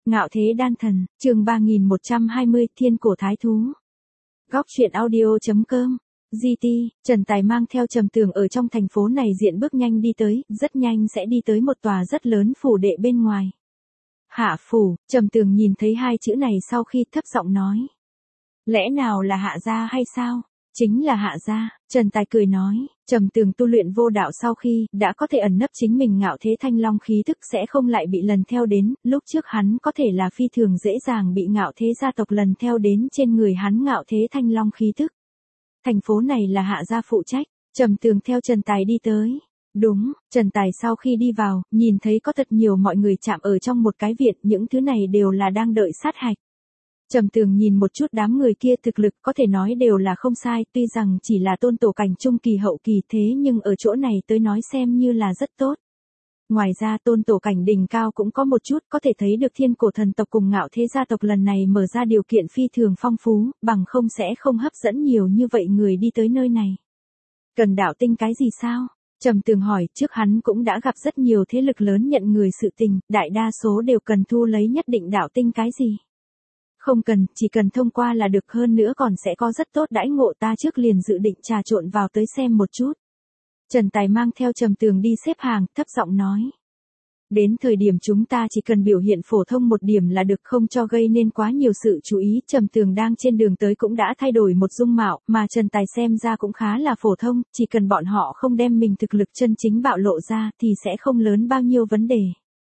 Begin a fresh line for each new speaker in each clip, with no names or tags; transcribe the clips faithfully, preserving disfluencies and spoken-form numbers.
Ngạo Thế Đan Thần, chương ba nghìn một trăm hai mươi, Thiên Cổ Thái Thú. Góc truyện audio.com. giê tê, Trần Tài mang theo Trầm Tường ở trong thành phố này diện bước nhanh đi tới, rất nhanh sẽ đi tới một tòa rất lớn phủ đệ bên ngoài. Hạ phủ, Trầm Tường nhìn thấy hai chữ này sau khi thấp giọng nói. Lẽ nào là Hạ gia hay sao? Chính là Hạ gia, Trần Tài cười nói, Trầm Tường tu luyện vô đạo sau khi đã có thể ẩn nấp chính mình ngạo thế thanh long khí thức sẽ không lại bị lần theo đến, lúc trước hắn có thể là phi thường dễ dàng bị ngạo thế gia tộc lần theo đến trên người hắn ngạo thế thanh long khí thức. Thành phố này là Hạ gia phụ trách, Trầm Tường theo Trần Tài đi tới. Đúng, Trần Tài sau khi đi vào, nhìn thấy có thật nhiều mọi người chạm ở trong một cái viện, những thứ này đều là đang đợi sát hạch. Trầm Tường nhìn một chút đám người kia thực lực có thể nói đều là không sai, tuy rằng chỉ là tôn tổ cảnh trung kỳ hậu kỳ thế nhưng ở chỗ này tới nói xem như là rất tốt. Ngoài ra tôn tổ cảnh đỉnh cao cũng có một chút, có thể thấy được thiên cổ thần tộc cùng ngạo thế gia tộc lần này mở ra điều kiện phi thường phong phú, bằng không sẽ không hấp dẫn nhiều như vậy người đi tới nơi này. Cần đạo tinh cái gì sao? Trầm Tường hỏi, trước hắn cũng đã gặp rất nhiều thế lực lớn nhận người sự tình, đại đa số đều cần thu lấy nhất định đạo tinh cái gì. Không cần, chỉ cần thông qua là được, hơn nữa còn sẽ có rất tốt đãi ngộ, ta trước liền dự định trà trộn vào tới xem một chút. Trần Tài mang theo Trầm Tường đi xếp hàng, thấp giọng nói. Đến thời điểm chúng ta chỉ cần biểu hiện phổ thông một điểm là được, không cho gây nên quá nhiều sự chú ý. Trầm Tường đang trên đường tới cũng đã thay đổi một dung mạo, mà Trần Tài xem ra cũng khá là phổ thông, chỉ cần bọn họ không đem mình thực lực chân chính bạo lộ ra thì sẽ không lớn bao nhiêu vấn đề.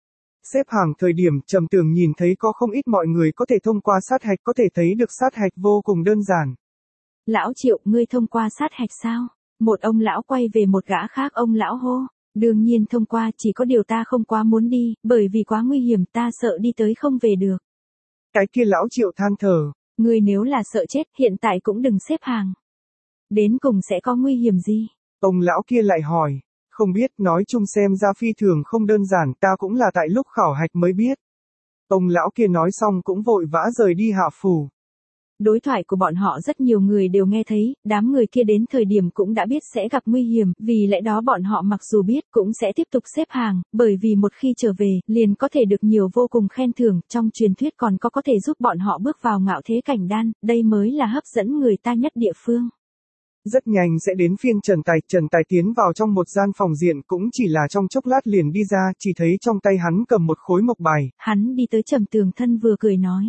Xếp hàng thời điểm Trầm Tường nhìn thấy có không ít mọi người có thể thông qua sát hạch, có thể thấy được sát hạch vô cùng đơn giản.
Lão Triệu, ngươi thông qua sát hạch sao? Một ông lão quay về một gã khác ông lão hô. Đương nhiên thông qua, chỉ có điều ta không quá muốn đi, bởi vì quá nguy hiểm, ta sợ đi tới không về được.
Cái kia lão Triệu than thở.
Ngươi nếu là sợ chết, hiện tại cũng đừng xếp hàng. Đến cùng sẽ có nguy hiểm gì?
Ông lão kia lại hỏi. Không biết, nói chung xem ra phi thường không đơn giản, ta cũng là tại lúc khảo hạch mới biết. Ông lão kia nói xong cũng vội vã rời đi hạ phủ.
Đối thoại của bọn họ rất nhiều người đều nghe thấy, đám người kia đến thời điểm cũng đã biết sẽ gặp nguy hiểm, vì lẽ đó bọn họ mặc dù biết cũng sẽ tiếp tục xếp hàng, bởi vì một khi trở về, liền có thể được nhiều vô cùng khen thưởng, trong truyền thuyết còn có có thể giúp bọn họ bước vào ngạo thế cảnh đan, đây mới là hấp dẫn người ta nhất địa phương.
Rất nhanh sẽ đến phiên Trần Tài, Trần Tài tiến vào trong một gian phòng diện cũng chỉ là trong chốc lát liền đi ra, chỉ thấy trong tay hắn cầm một khối mộc bài.
Hắn đi tới Trầm Tường thân vừa cười nói.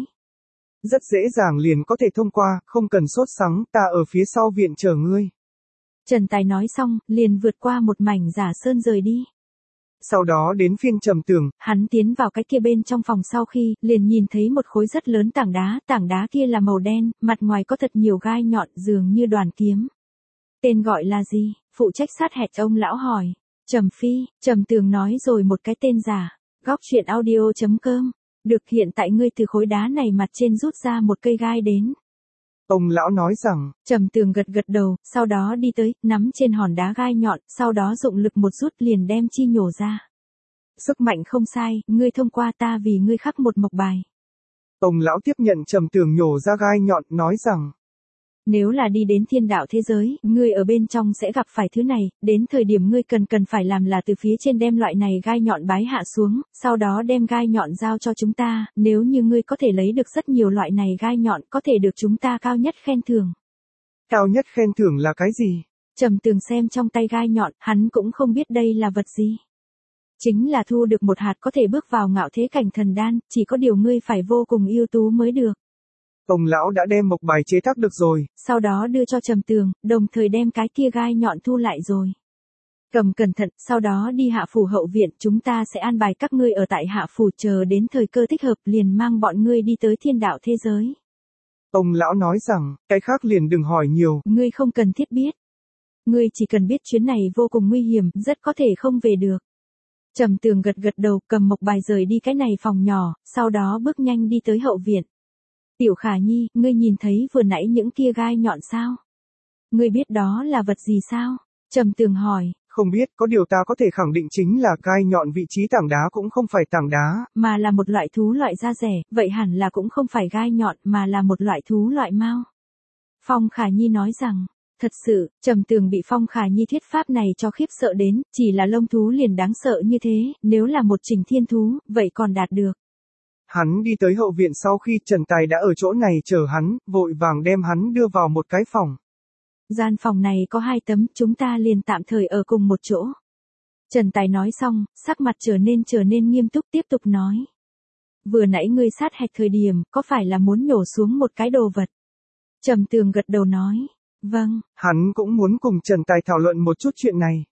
Rất dễ dàng liền có thể thông qua, không cần sốt sắng, ta ở phía sau viện chờ ngươi.
Trần Tài nói xong, liền vượt qua một mảnh giả sơn rời đi.
Sau đó đến phiên Trầm Tường,
hắn tiến vào cái kia bên trong phòng sau khi, liền nhìn thấy một khối rất lớn tảng đá, tảng đá kia là màu đen, mặt ngoài có thật nhiều gai nhọn dường như đoàn kiếm. Tên gọi là gì? Phụ trách sát hạch ông lão hỏi. Trầm Phi, Trầm Tường nói rồi một cái tên giả. Góc truyện audio.com. Được, hiện tại ngươi từ khối đá này mặt trên rút ra một cây gai đến.
Ông lão nói rằng.
Trầm Tường gật gật đầu, sau đó đi tới, nắm trên hòn đá gai nhọn, sau đó dụng lực một rút liền đem chi nhổ ra. Sức mạnh không sai, ngươi thông qua, ta vì ngươi khắc một mộc bài.
Ông lão tiếp nhận Trầm Tường nhổ ra gai nhọn, nói rằng.
Nếu là đi đến thiên đạo thế giới, ngươi ở bên trong sẽ gặp phải thứ này, đến thời điểm ngươi cần cần phải làm là từ phía trên đem loại này gai nhọn bái hạ xuống, sau đó đem gai nhọn giao cho chúng ta, nếu như ngươi có thể lấy được rất nhiều loại này gai nhọn, có thể được chúng ta cao nhất khen thưởng.
Cao nhất khen thưởng là cái gì?
Trầm Tường xem trong tay gai nhọn, hắn cũng không biết đây là vật gì. Chính là thu được một hạt có thể bước vào ngạo thế cảnh thần đan, chỉ có điều ngươi phải vô cùng ưu tú mới được.
Ông lão đã đem mộc bài chế tác được rồi.
Sau đó đưa cho Trầm Tường, đồng thời đem cái kia gai nhọn thu lại rồi. Cầm cẩn thận, sau đó đi hạ phủ hậu viện, chúng ta sẽ an bài các ngươi ở tại hạ phủ, chờ đến thời cơ thích hợp liền mang bọn ngươi đi tới thiên đạo thế giới.
Ông lão nói rằng, cái khác liền đừng hỏi nhiều.
Ngươi không cần thiết biết. Ngươi chỉ cần biết chuyến này vô cùng nguy hiểm, rất có thể không về được. Trầm Tường gật gật đầu, cầm mộc bài rời đi cái này phòng nhỏ, sau đó bước nhanh đi tới hậu viện. Tiểu Khả Nhi, ngươi nhìn thấy vừa nãy những kia gai nhọn sao? Ngươi biết đó là vật gì sao? Trầm Tường hỏi.
Không biết, có điều ta có thể khẳng định chính là gai nhọn, vị trí tảng đá cũng không phải tảng đá,
mà là một loại thú loại da rẻ, vậy hẳn là cũng không phải gai nhọn mà là một loại thú loại mao. Phong Khả Nhi nói rằng, thật sự, Trầm Tường bị Phong Khả Nhi thuyết pháp này cho khiếp sợ đến, chỉ là lông thú liền đáng sợ như thế, nếu là một trình thiên thú, vậy còn đạt được.
Hắn đi tới hậu viện sau khi Trần Tài đã ở chỗ này chờ hắn, vội vàng đem hắn đưa vào một cái phòng.
Gian phòng này có hai tấm, chúng ta liền tạm thời ở cùng một chỗ. Trần Tài nói xong, sắc mặt trở nên trở nên nghiêm túc tiếp tục nói. Vừa nãy ngươi sát hạch thời điểm, có phải là muốn nhổ xuống một cái đồ vật? Trầm Tường gật đầu nói. Vâng.
Hắn cũng muốn cùng Trần Tài thảo luận một chút chuyện này.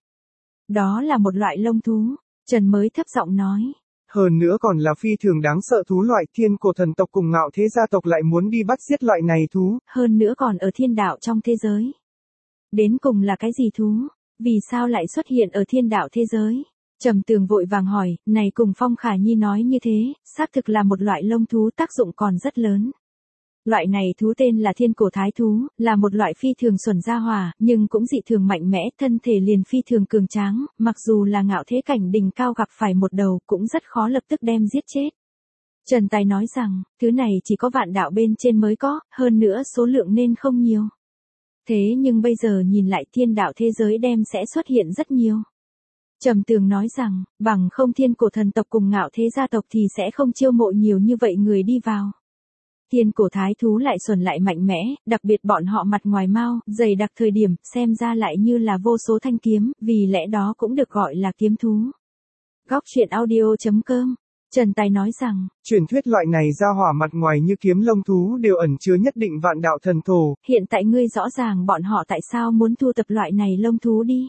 Đó là một loại lông thú, Trần mới thấp giọng nói.
Hơn nữa còn là phi thường đáng sợ thú loại thiên cổ thần tộc cùng ngạo thế gia tộc lại muốn đi bắt giết loại này thú.
Hơn nữa còn ở thiên đạo trong thế giới. Đến cùng là cái gì thú? Vì sao lại xuất hiện ở thiên đạo thế giới? Trầm Tường vội vàng hỏi, này cùng Phong Khả Nhi nói như thế, xác thực là một loại lông thú tác dụng còn rất lớn. Loại này thú tên là thiên cổ thái thú, là một loại phi thường xuẩn gia hỏa, nhưng cũng dị thường mạnh mẽ, thân thể liền phi thường cường tráng, mặc dù là ngạo thế cảnh đỉnh cao gặp phải một đầu cũng rất khó lập tức đem giết chết. Trần Tài nói rằng, thứ này chỉ có vạn đạo bên trên mới có, hơn nữa số lượng nên không nhiều. Thế nhưng bây giờ nhìn lại thiên đạo thế giới đem sẽ xuất hiện rất nhiều. Trầm Tường nói rằng, bằng không thiên cổ thần tộc cùng ngạo thế gia tộc thì sẽ không chiêu mộ nhiều như vậy người đi vào. Thiên cổ thái thú lại xuẩn lại mạnh mẽ, đặc biệt bọn họ mặt ngoài mau, dày đặc thời điểm, xem ra lại như là vô số thanh kiếm, vì lẽ đó cũng được gọi là kiếm thú. Góc truyện audio chấm com Trần Tài nói rằng,
truyền thuyết loại này ra hỏa mặt ngoài như kiếm lông thú đều ẩn chứa nhất định vạn đạo thần thổ.
Hiện tại ngươi rõ ràng bọn họ tại sao muốn thu tập loại này lông thú đi.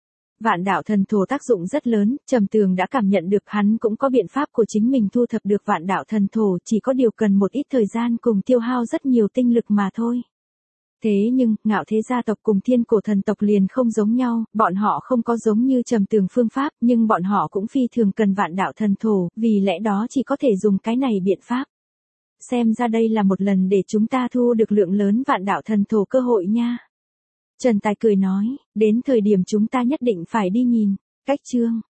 Vạn đạo thần thổ tác dụng rất lớn, Trầm Tường đã cảm nhận được hắn cũng có biện pháp của chính mình thu thập được vạn đạo thần thổ, chỉ có điều cần một ít thời gian cùng tiêu hao rất nhiều tinh lực mà thôi. Thế nhưng, ngạo thế gia tộc cùng thiên cổ thần tộc liền không giống nhau, bọn họ không có giống như Trầm Tường phương pháp, nhưng bọn họ cũng phi thường cần vạn đạo thần thổ, vì lẽ đó chỉ có thể dùng cái này biện pháp. Xem ra đây là một lần để chúng ta thu được lượng lớn vạn đạo thần thổ cơ hội nha. Trần Tài cười nói, đến thời điểm chúng ta nhất định phải đi nhìn. Cách chương